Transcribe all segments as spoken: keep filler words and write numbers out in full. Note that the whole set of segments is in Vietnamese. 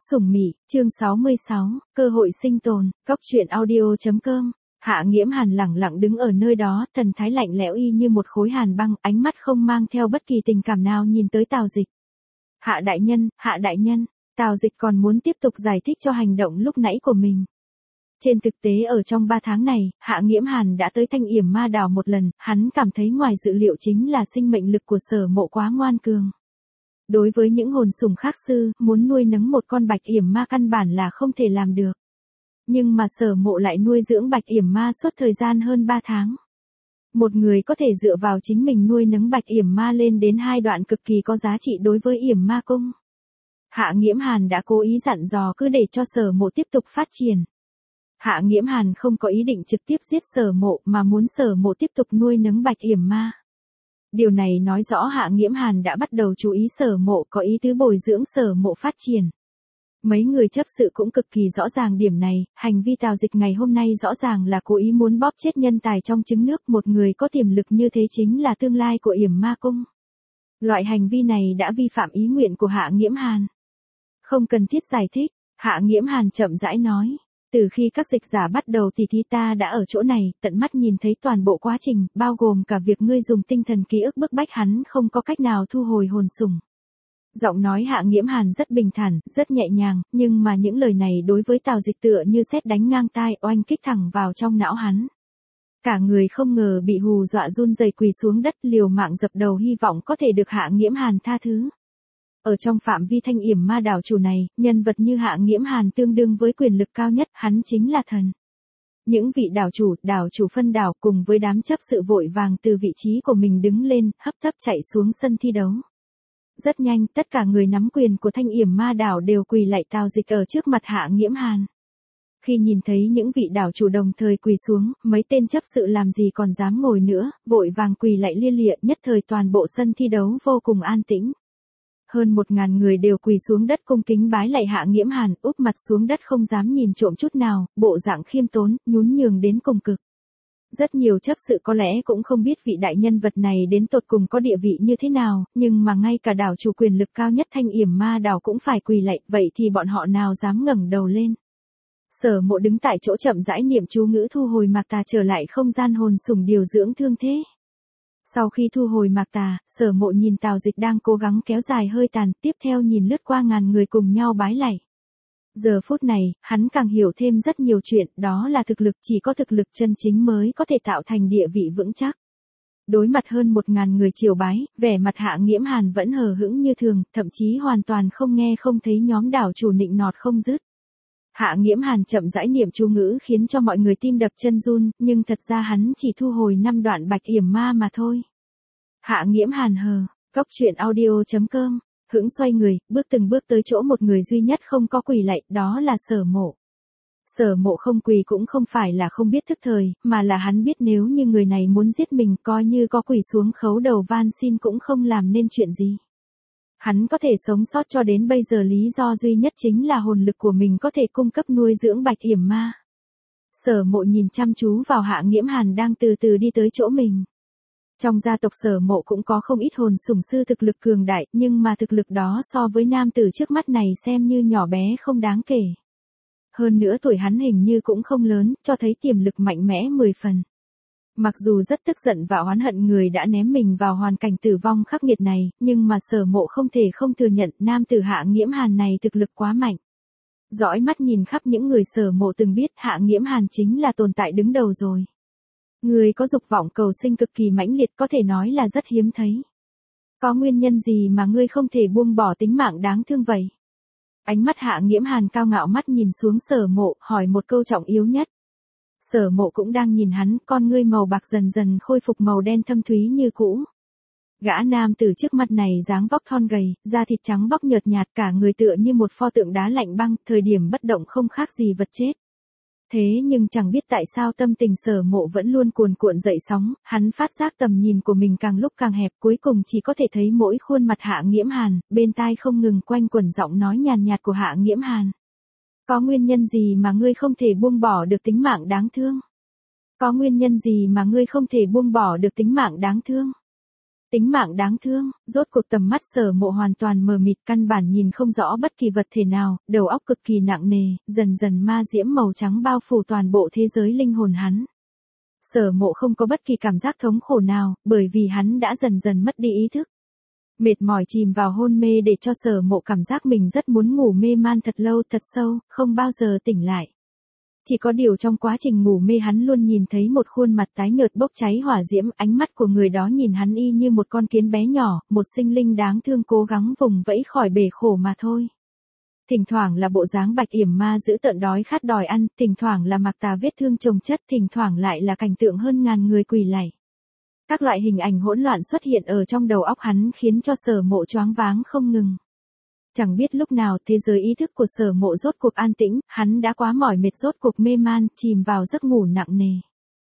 Sủng Mị, chương sáu mươi sáu, cơ hội sinh tồn, góc truyện audio.com. Hạ Nghiễm Hàn lẳng lặng đứng ở nơi đó, thần thái lạnh lẽo y như một khối hàn băng, ánh mắt không mang theo bất kỳ tình cảm nào nhìn tới Tào Dịch. Hạ đại nhân, Hạ đại nhân, Tào Dịch còn muốn tiếp tục giải thích cho hành động lúc nãy của mình. Trên thực tế ở trong ba tháng này, Hạ Nghiễm Hàn đã tới Thanh Yểm Ma Đảo một lần, hắn cảm thấy ngoài dự liệu chính là sinh mệnh lực của Sở Mộ quá ngoan cường. Đối với những hồn sủng khác sư, muốn nuôi nấng một con bạch yểm ma căn bản là không thể làm được. Nhưng mà Sở Mộ lại nuôi dưỡng bạch yểm ma suốt thời gian hơn ba tháng. Một người có thể dựa vào chính mình nuôi nấng bạch yểm ma lên đến hai đoạn cực kỳ có giá trị đối với yểm ma cung. Hạ Nghiễm Hàn đã cố ý dặn dò cứ để cho Sở Mộ tiếp tục phát triển. Hạ Nghiễm Hàn không có ý định trực tiếp giết Sở Mộ mà muốn Sở Mộ tiếp tục nuôi nấng bạch yểm ma. Điều này nói rõ Hạ Nghiễm Hàn đã bắt đầu chú ý Sở Mộ, có ý tứ bồi dưỡng Sở Mộ phát triển. Mấy người chấp sự cũng cực kỳ rõ ràng điểm này, hành vi Tào Dịch ngày hôm nay rõ ràng là cố ý muốn bóp chết nhân tài trong trứng nước, một người có tiềm lực như thế chính là tương lai của Yểm Ma Cung. Loại hành vi này đã vi phạm ý nguyện của Hạ Nghiễm Hàn. Không cần thiết giải thích, Hạ Nghiễm Hàn chậm rãi nói. Từ khi các dịch giả bắt đầu thì thi ta đã ở chỗ này, tận mắt nhìn thấy toàn bộ quá trình, bao gồm cả việc ngươi dùng tinh thần ký ức bức bách hắn không có cách nào thu hồi hồn sủng. Giọng nói Hạ Nghiễm Hàn rất bình thản, rất nhẹ nhàng, nhưng mà những lời này đối với Tào Dịch tựa như sét đánh ngang tai, oanh kích thẳng vào trong não hắn. Cả người không ngờ bị hù dọa run rẩy quỳ xuống đất, liều mạng dập đầu hy vọng có thể được Hạ Nghiễm Hàn tha thứ. Ở trong phạm vi Thanh Yểm Ma Đảo chủ này, nhân vật như Hạ Nghiễm Hàn tương đương với quyền lực cao nhất, hắn chính là thần. Những vị đảo chủ, đảo chủ phân đảo cùng với đám chấp sự vội vàng từ vị trí của mình đứng lên, hấp tấp chạy xuống sân thi đấu. Rất nhanh, tất cả người nắm quyền của Thanh Yểm Ma Đảo đều quỳ lạy Tào Dịch ở trước mặt Hạ Nghiễm Hàn. Khi nhìn thấy những vị đảo chủ đồng thời quỳ xuống, mấy tên chấp sự làm gì còn dám ngồi nữa, vội vàng quỳ lạy lia lịa, nhất thời toàn bộ sân thi đấu vô cùng an tĩnh. Hơn một ngàn người đều quỳ xuống đất cung kính bái lạy Hạ Nghiễm Hàn, úp mặt xuống đất không dám nhìn trộm chút nào, bộ dạng khiêm tốn, nhún nhường đến cùng cực. Rất nhiều chấp sự có lẽ cũng không biết vị đại nhân vật này đến tột cùng có địa vị như thế nào, nhưng mà ngay cả đảo chủ quyền lực cao nhất Thanh Yểm Ma Đảo cũng phải quỳ lạy, vậy thì bọn họ nào dám ngẩng đầu lên. Sở Mộ đứng tại chỗ chậm rãi niệm chú ngữ thu hồi mạc tà trở lại không gian hồn sủng điều dưỡng thương thế. Sau khi thu hồi mạc tà, Sở Mộ nhìn Tào Dịch đang cố gắng kéo dài hơi tàn, tiếp theo nhìn lướt qua ngàn người cùng nhau bái lạy. Giờ phút này, hắn càng hiểu thêm rất nhiều chuyện, đó là thực lực, chỉ có thực lực chân chính mới có thể tạo thành địa vị vững chắc. Đối mặt hơn một ngàn người triều bái, vẻ mặt Hạ Nghiễm Hàn vẫn hờ hững như thường, thậm chí hoàn toàn không nghe không thấy nhóm đảo chủ nịnh nọt không dứt. Hạ Nghiễm Hàn chậm rãi niệm chú ngữ khiến cho mọi người tim đập chân run, nhưng thật ra hắn chỉ thu hồi năm đoạn bạch yểm ma mà thôi. Hạ Nghiễm Hàn hờ, góc truyện audio.com, hững xoay người, bước từng bước tới chỗ một người duy nhất không có quỳ lạy, đó là Sở Mộ. Sở Mộ không quỳ cũng không phải là không biết thức thời, mà là hắn biết nếu như người này muốn giết mình, coi như có quỳ xuống khấu đầu van xin cũng không làm nên chuyện gì. Hắn có thể sống sót cho đến bây giờ lý do duy nhất chính là hồn lực của mình có thể cung cấp nuôi dưỡng bạch yểm ma. Sở Mộ nhìn chăm chú vào Hạ Nghiễm Hàn đang từ từ đi tới chỗ mình. Trong gia tộc Sở Mộ cũng có không ít hồn sủng sư thực lực cường đại, nhưng mà thực lực đó so với nam tử trước mắt này xem như nhỏ bé không đáng kể. Hơn nữa tuổi hắn hình như cũng không lớn, cho thấy tiềm lực mạnh mẽ mười phần. Mặc dù rất tức giận và oán hận người đã ném mình vào hoàn cảnh tử vong khắc nghiệt này, nhưng mà Sở Mộ không thể không thừa nhận nam tử Hạ Nghiễm Hàn này thực lực quá mạnh. Dõi mắt nhìn khắp những người Sở Mộ từng biết, Hạ Nghiễm Hàn chính là tồn tại đứng đầu rồi. Người có dục vọng cầu sinh cực kỳ mãnh liệt, có thể nói là rất hiếm thấy. Có nguyên nhân gì mà ngươi không thể buông bỏ tính mạng đáng thương vậy? Ánh mắt Hạ Nghiễm Hàn cao ngạo mắt nhìn xuống Sở Mộ, hỏi một câu trọng yếu nhất. Sở Mộ cũng đang nhìn hắn, con ngươi màu bạc dần dần khôi phục màu đen thâm thúy như cũ. Gã nam từ trước mặt này dáng vóc thon gầy, da thịt trắng bóc nhợt nhạt, cả người tựa như một pho tượng đá lạnh băng, thời điểm bất động không khác gì vật chết. Thế nhưng chẳng biết tại sao tâm tình Sở Mộ vẫn luôn cuồn cuộn dậy sóng, hắn phát giác tầm nhìn của mình càng lúc càng hẹp, cuối cùng chỉ có thể thấy mỗi khuôn mặt Hạ Nghiễm Hàn, bên tai không ngừng quanh quẩn giọng nói nhàn nhạt của Hạ Nghiễm Hàn. Có nguyên nhân gì mà ngươi không thể buông bỏ được tính mạng đáng thương? Có nguyên nhân gì mà ngươi không thể buông bỏ được tính mạng đáng thương? Tính mạng đáng thương, rốt cuộc tầm mắt Sở Mộ hoàn toàn mờ mịt, căn bản nhìn không rõ bất kỳ vật thể nào, đầu óc cực kỳ nặng nề, dần dần ma diễm màu trắng bao phủ toàn bộ thế giới linh hồn hắn. Sở Mộ không có bất kỳ cảm giác thống khổ nào, bởi vì hắn đã dần dần mất đi ý thức. Mệt mỏi chìm vào hôn mê để cho Sở Mộ cảm giác mình rất muốn ngủ mê man thật lâu thật sâu, không bao giờ tỉnh lại. Chỉ có điều trong quá trình ngủ mê hắn luôn nhìn thấy một khuôn mặt tái nhợt bốc cháy hỏa diễm, ánh mắt của người đó nhìn hắn y như một con kiến bé nhỏ, một sinh linh đáng thương cố gắng vùng vẫy khỏi bể khổ mà thôi. Thỉnh thoảng là bộ dáng Bạch Yểm Ma giữ tợn đói khát đòi ăn, thỉnh thoảng là Mạc Tà vết thương chồng chất, thỉnh thoảng lại là cảnh tượng hơn ngàn người quỳ lạy. Các loại hình ảnh hỗn loạn xuất hiện ở trong đầu óc hắn khiến cho Sở Mộ choáng váng không ngừng. Chẳng biết lúc nào thế giới ý thức của Sở Mộ rốt cuộc an tĩnh, hắn đã quá mỏi mệt rốt cuộc mê man, chìm vào giấc ngủ nặng nề.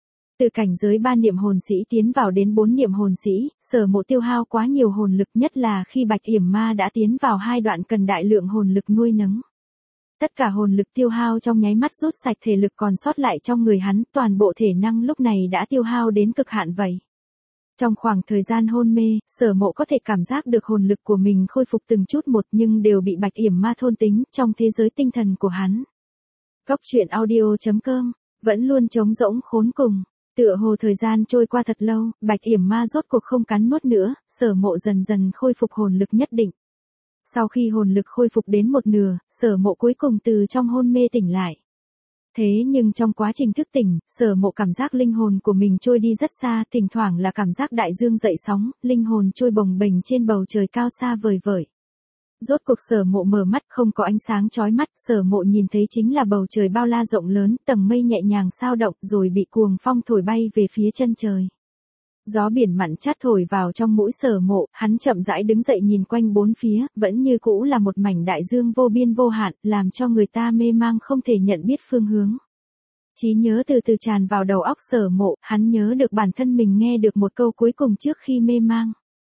Từ cảnh giới ba niệm hồn sĩ tiến vào đến bốn niệm hồn sĩ, Sở Mộ tiêu hao quá nhiều hồn lực, nhất là khi Bạch Yểm Ma đã tiến vào hai đoạn cần đại lượng hồn lực nuôi nấng. Tất cả hồn lực tiêu hao trong nháy mắt rút sạch thể lực còn sót lại trong người hắn, toàn bộ thể năng lúc này đã tiêu hao đến cực hạn vậy. Trong khoảng thời gian hôn mê, Sở Mộ có thể cảm giác được hồn lực của mình khôi phục từng chút một nhưng đều bị Bạch Yểm Ma thôn tính trong thế giới tinh thần của hắn. Góc truyện audio chấm com, vẫn luôn trống rỗng khốn cùng. Tựa hồ thời gian trôi qua thật lâu, Bạch Yểm Ma rốt cuộc không cắn nuốt nữa, Sở Mộ dần dần khôi phục hồn lực nhất định. Sau khi hồn lực khôi phục đến một nửa, Sở Mộ cuối cùng từ trong hôn mê tỉnh lại. Thế nhưng trong quá trình thức tỉnh, Sở Mộ cảm giác linh hồn của mình trôi đi rất xa, thỉnh thoảng là cảm giác đại dương dậy sóng, linh hồn trôi bồng bềnh trên bầu trời cao xa vời vợi. Rốt cuộc Sở Mộ mở mắt không có ánh sáng chói mắt, Sở Mộ nhìn thấy chính là bầu trời bao la rộng lớn, tầng mây nhẹ nhàng xao động rồi bị cuồng phong thổi bay về phía chân trời. Gió biển mặn chát thổi vào trong mũi Sở Mộ, hắn chậm rãi đứng dậy nhìn quanh bốn phía, vẫn như cũ là một mảnh đại dương vô biên vô hạn, làm cho người ta mê mang không thể nhận biết phương hướng. Trí nhớ từ từ tràn vào đầu óc Sở Mộ, hắn nhớ được bản thân mình nghe được một câu cuối cùng trước khi mê mang.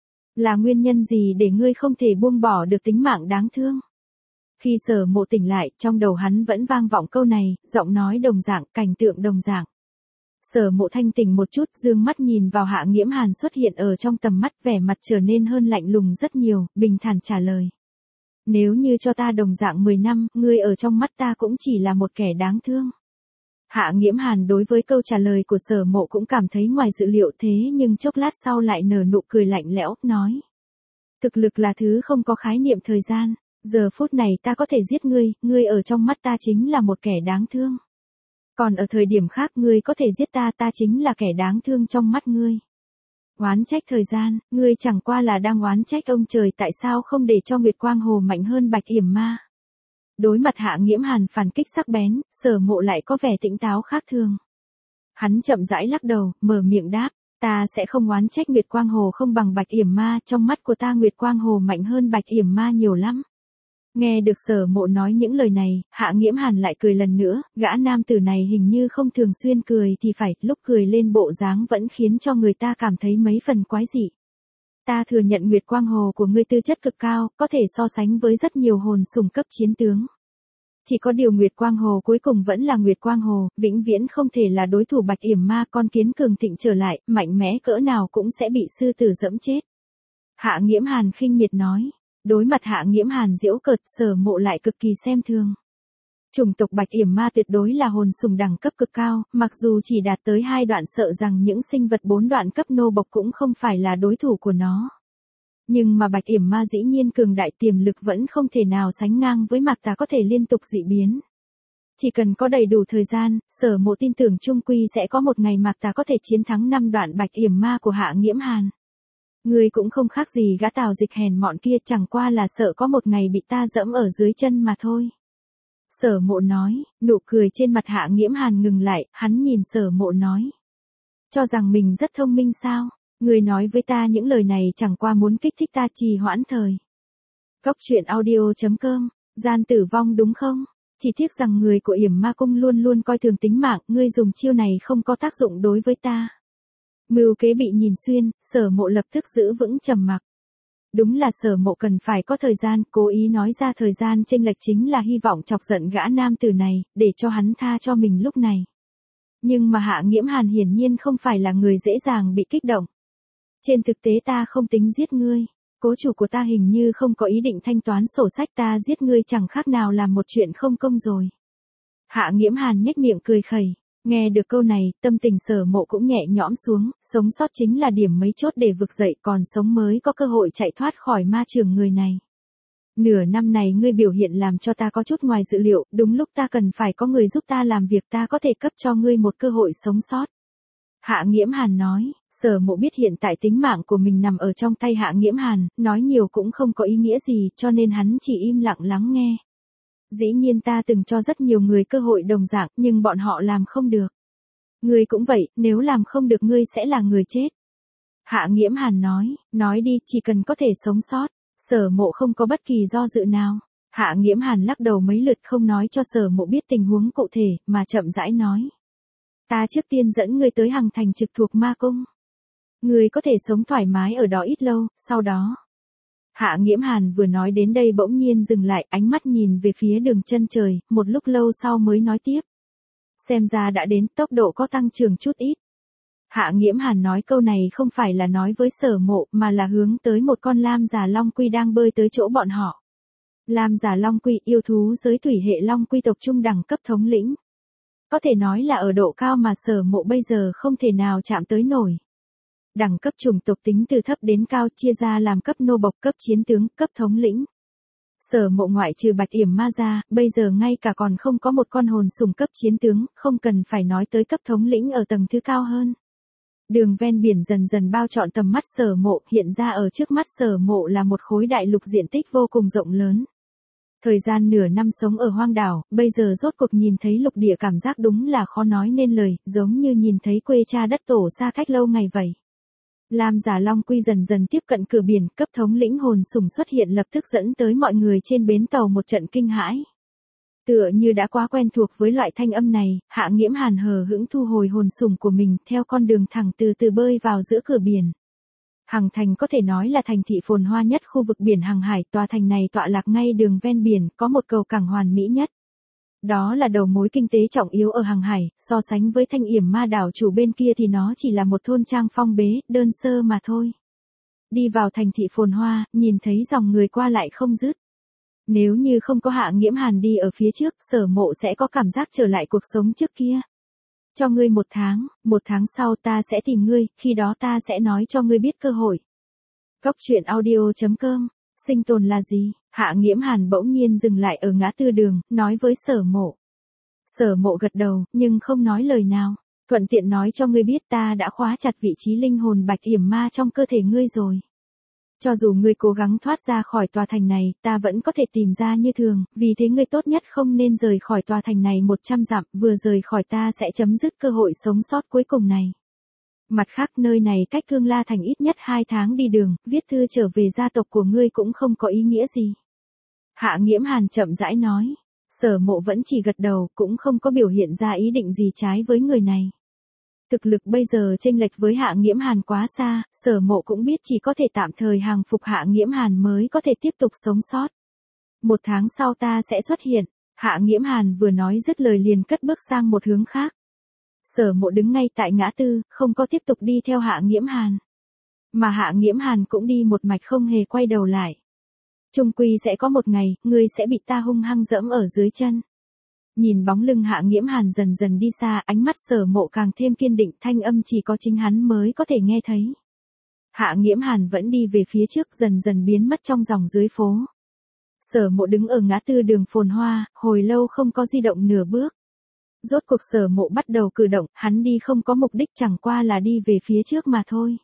Là nguyên nhân gì để ngươi không thể buông bỏ được tính mạng đáng thương? Khi Sở Mộ tỉnh lại, trong đầu hắn vẫn vang vọng câu này, giọng nói đồng dạng, cảnh tượng đồng dạng. Sở Mộ thanh tỉnh một chút, dương mắt nhìn vào Hạ Nghiễm Hàn xuất hiện ở trong tầm mắt, vẻ mặt trở nên hơn lạnh lùng rất nhiều, bình thản trả lời. Nếu như cho ta đồng dạng mười năm, ngươi ở trong mắt ta cũng chỉ là một kẻ đáng thương. Hạ Nghiễm Hàn đối với câu trả lời của Sở Mộ cũng cảm thấy ngoài dự liệu, thế nhưng chốc lát sau lại nở nụ cười lạnh lẽo, nói. Thực lực là thứ không có khái niệm thời gian, giờ phút này ta có thể giết ngươi, ngươi ở trong mắt ta chính là một kẻ đáng thương. Còn ở thời điểm khác ngươi có thể giết ta, ta chính là kẻ đáng thương trong mắt ngươi. Oán trách thời gian, ngươi chẳng qua là đang oán trách ông trời tại sao không để cho Nguyệt Quang Hồ mạnh hơn Bạch Yểm Ma. Đối mặt Hạ Nghiễm Hàn phản kích sắc bén, Sở Mộ lại có vẻ tỉnh táo khác thường. Hắn chậm rãi lắc đầu, mở miệng đáp, ta sẽ không oán trách Nguyệt Quang Hồ không bằng Bạch Yểm Ma, trong mắt của ta Nguyệt Quang Hồ mạnh hơn Bạch Yểm Ma nhiều lắm. Nghe được Sở Mộ nói những lời này, Hạ Nghiễm Hàn lại cười lần nữa, gã nam tử này hình như không thường xuyên cười thì phải, lúc cười lên bộ dáng vẫn khiến cho người ta cảm thấy mấy phần quái dị. Ta thừa nhận Nguyệt Quang Hồ của ngươi tư chất cực cao, có thể so sánh với rất nhiều hồn sùng cấp chiến tướng. Chỉ có điều Nguyệt Quang Hồ cuối cùng vẫn là Nguyệt Quang Hồ, vĩnh viễn không thể là đối thủ Bạch Yểm Ma, con kiến cường thịnh trở lại, mạnh mẽ cỡ nào cũng sẽ bị sư tử dẫm chết. Hạ Nghiễm Hàn khinh miệt nói. Đối mặt Hạ Nghiễm Hàn giễu cợt, Sở Mộ lại cực kỳ xem thường. Chủng tộc Bạch Yểm Ma tuyệt đối là hồn sùng đẳng cấp cực cao, mặc dù chỉ đạt tới hai đoạn sợ rằng những sinh vật bốn đoạn cấp nô bộc cũng không phải là đối thủ của nó. Nhưng mà Bạch Yểm Ma dĩ nhiên cường đại, tiềm lực vẫn không thể nào sánh ngang với Mạc Tà có thể liên tục dị biến. Chỉ cần có đầy đủ thời gian, Sở Mộ tin tưởng chung quy sẽ có một ngày Mạc Tà có thể chiến thắng năm đoạn Bạch Yểm Ma của Hạ Nghiễm Hàn. Ngươi cũng không khác gì gã Tào Dịch hèn mọn kia, chẳng qua là sợ có một ngày bị ta dẫm ở dưới chân mà thôi. Sở Mộ nói, nụ cười trên mặt Hạ Nghiễm Hàn ngừng lại, hắn nhìn Sở Mộ nói. Cho rằng mình rất thông minh sao? Ngươi nói với ta những lời này chẳng qua muốn kích thích ta trì hoãn thời. Góc truyện audio chấm com, gian tử vong đúng không? Chỉ tiếc rằng người của Yểm Ma Cung luôn luôn coi thường tính mạng, ngươi dùng chiêu này không có tác dụng đối với ta. Mưu kế bị nhìn xuyên, Sở Mộ lập tức giữ vững trầm mặc. Đúng là Sở Mộ cần phải có thời gian, cố ý nói ra thời gian chênh lệch chính là hy vọng chọc giận gã nam tử này, để cho hắn tha cho mình lúc này. Nhưng mà Hạ Nghiễm Hàn hiển nhiên không phải là người dễ dàng bị kích động. Trên thực tế ta không tính giết ngươi. Cố chủ của ta hình như không có ý định thanh toán sổ sách, ta giết ngươi chẳng khác nào làm một chuyện không công rồi. Hạ Nghiễm Hàn nhếch miệng cười khẩy. Nghe được câu này, tâm tình Sở Mộ cũng nhẹ nhõm xuống, sống sót chính là điểm mấu chốt để vực dậy, còn sống mới có cơ hội chạy thoát khỏi ma trường người này. Nửa năm này ngươi biểu hiện làm cho ta có chút ngoài dự liệu, đúng lúc ta cần phải có người giúp ta làm việc, ta có thể cấp cho ngươi một cơ hội sống sót. Hạ Nghiễm Hàn nói, Sở Mộ biết hiện tại tính mạng của mình nằm ở trong tay Hạ Nghiễm Hàn, nói nhiều cũng không có ý nghĩa gì, cho nên hắn chỉ im lặng lắng nghe. Dĩ nhiên ta từng cho rất nhiều người cơ hội đồng dạng, nhưng bọn họ làm không được. Ngươi cũng vậy, nếu làm không được ngươi sẽ là người chết. Hạ Nghiễm Hàn nói, nói đi, chỉ cần có thể sống sót. Sở Mộ không có bất kỳ do dự nào. Hạ Nghiễm Hàn lắc đầu mấy lượt không nói cho Sở Mộ biết tình huống cụ thể, mà chậm rãi nói. Ta trước tiên dẫn ngươi tới Hằng Thành trực thuộc ma cung. Ngươi có thể sống thoải mái ở đó ít lâu, sau đó. Hạ Nghiễm Hàn vừa nói đến đây bỗng nhiên dừng lại, ánh mắt nhìn về phía đường chân trời, một lúc lâu sau mới nói tiếp. Xem ra đã đến, tốc độ có tăng trưởng chút ít. Hạ Nghiễm Hàn nói câu này không phải là nói với Sở Mộ, mà là hướng tới một con lam già long quy đang bơi tới chỗ bọn họ. Lam già long quy, yêu thú giới thủy hệ long quy tộc trung đẳng cấp thống lĩnh. Có thể nói là ở độ cao mà Sở Mộ bây giờ không thể nào chạm tới nổi. Đẳng cấp chủng tộc tính từ thấp đến cao, chia ra làm cấp nô bộc, cấp chiến tướng, cấp thống lĩnh. Sở Mộ ngoại trừ Bạch Yểm Ma ra, bây giờ ngay cả còn không có một con hồn sùng cấp chiến tướng, không cần phải nói tới cấp thống lĩnh ở tầng thứ cao hơn. Đường ven biển dần dần bao trọn tầm mắt Sở Mộ, hiện ra ở trước mắt Sở Mộ là một khối đại lục diện tích vô cùng rộng lớn. Thời gian nửa năm sống ở hoang đảo, bây giờ rốt cuộc nhìn thấy lục địa, cảm giác đúng là khó nói nên lời, giống như nhìn thấy quê cha đất tổ xa cách lâu ngày vậy. Lam giả long quy dần dần tiếp cận cửa biển, cấp thống lĩnh hồn sùng xuất hiện lập tức dẫn tới mọi người trên bến tàu một trận kinh hãi. Tựa như đã quá quen thuộc với loại thanh âm này, Hạ Nghiễm Hàn hờ hững thu hồi hồn sùng của mình, theo con đường thẳng từ từ bơi vào giữa cửa biển. Hằng Thành có thể nói là thành thị phồn hoa nhất khu vực biển Hàng Hải, tòa thành này tọa lạc ngay đường ven biển, có một cầu cảng hoàn mỹ nhất. Đó là đầu mối kinh tế trọng yếu ở Hàng Hải, so sánh với Thanh Yểm Ma đảo chủ bên kia thì nó chỉ là một thôn trang phong bế, đơn sơ mà thôi. Đi vào thành thị phồn hoa, nhìn thấy dòng người qua lại không dứt. Nếu như không có Hạ Nghiễm Hàn đi ở phía trước, Sở Mộ sẽ có cảm giác trở lại cuộc sống trước kia. Cho ngươi một tháng, một tháng sau ta sẽ tìm ngươi, khi đó ta sẽ nói cho ngươi biết cơ hội. Góc truyện audio chấm com, sinh tồn là gì? Hạ Nghiễm Hàn bỗng nhiên dừng lại ở ngã tư đường, nói với Sở Mộ. Sở Mộ gật đầu, nhưng không nói lời nào. Thuận tiện nói cho ngươi biết ta đã khóa chặt vị trí linh hồn Bạch Yểm Ma trong cơ thể ngươi rồi. Cho dù ngươi cố gắng thoát ra khỏi tòa thành này, ta vẫn có thể tìm ra như thường, vì thế ngươi tốt nhất không nên rời khỏi tòa thành này một trăm dặm, vừa rời khỏi ta sẽ chấm dứt cơ hội sống sót cuối cùng này. Mặt khác nơi này cách Cương La Thành ít nhất hai tháng đi đường, viết thư trở về gia tộc của ngươi cũng không có ý nghĩa gì. Hạ Nghiễm Hàn chậm rãi nói, Sở Mộ vẫn chỉ gật đầu, cũng không có biểu hiện ra ý định gì trái với người này. Thực lực bây giờ chênh lệch với Hạ Nghiễm Hàn quá xa, Sở Mộ cũng biết chỉ có thể tạm thời hàng phục Hạ Nghiễm Hàn mới có thể tiếp tục sống sót. Một tháng sau ta sẽ xuất hiện. Hạ Nghiễm Hàn vừa nói dứt lời liền cất bước sang một hướng khác. Sở Mộ đứng ngay tại ngã tư, không có tiếp tục đi theo Hạ Nghiễm Hàn. Mà Hạ Nghiễm Hàn cũng đi một mạch không hề quay đầu lại. Chung quy sẽ có một ngày, ngươi sẽ bị ta hung hăng dẫm ở dưới chân. Nhìn bóng lưng Hạ Nghiễm Hàn dần dần đi xa, ánh mắt Sở Mộ càng thêm kiên định, thanh âm chỉ có chính hắn mới có thể nghe thấy. Hạ Nghiễm Hàn vẫn đi về phía trước, dần dần biến mất trong dòng dưới phố. Sở Mộ đứng ở ngã tư đường phồn hoa, hồi lâu không có di động nửa bước. Rốt cuộc Sở Mộ bắt đầu cử động, hắn đi không có mục đích, chẳng qua là đi về phía trước mà thôi.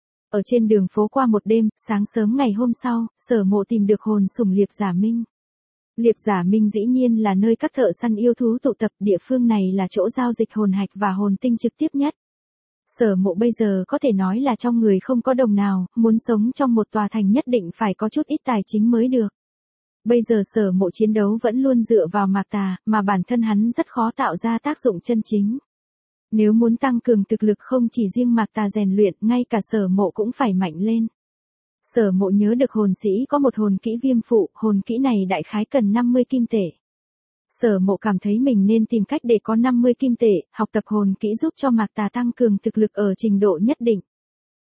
Ở trên đường phố qua một đêm, sáng sớm ngày hôm sau, Sở Mộ tìm được hồn sùng Liệp Giả Minh. Liệp Giả Minh dĩ nhiên là nơi các thợ săn yêu thú tụ tập, địa phương này là chỗ giao dịch hồn hạch và hồn tinh trực tiếp nhất. Sở Mộ bây giờ có thể nói là trong người không có đồng nào, muốn sống trong một tòa thành nhất định phải có chút ít tài chính mới được. Bây giờ Sở Mộ chiến đấu vẫn luôn dựa vào Mạc Tà, mà bản thân hắn rất khó tạo ra tác dụng chân chính. Nếu muốn tăng cường thực lực không chỉ riêng Mạc Tà rèn luyện, ngay cả Sở Mộ cũng phải mạnh lên. Sở Mộ nhớ được hồn sĩ có một hồn kỹ viêm phụ, hồn kỹ này đại khái cần năm mươi kim tệ. Sở Mộ cảm thấy mình nên tìm cách để có năm mươi kim tệ, học tập hồn kỹ giúp cho Mạc Tà tăng cường thực lực ở trình độ nhất định.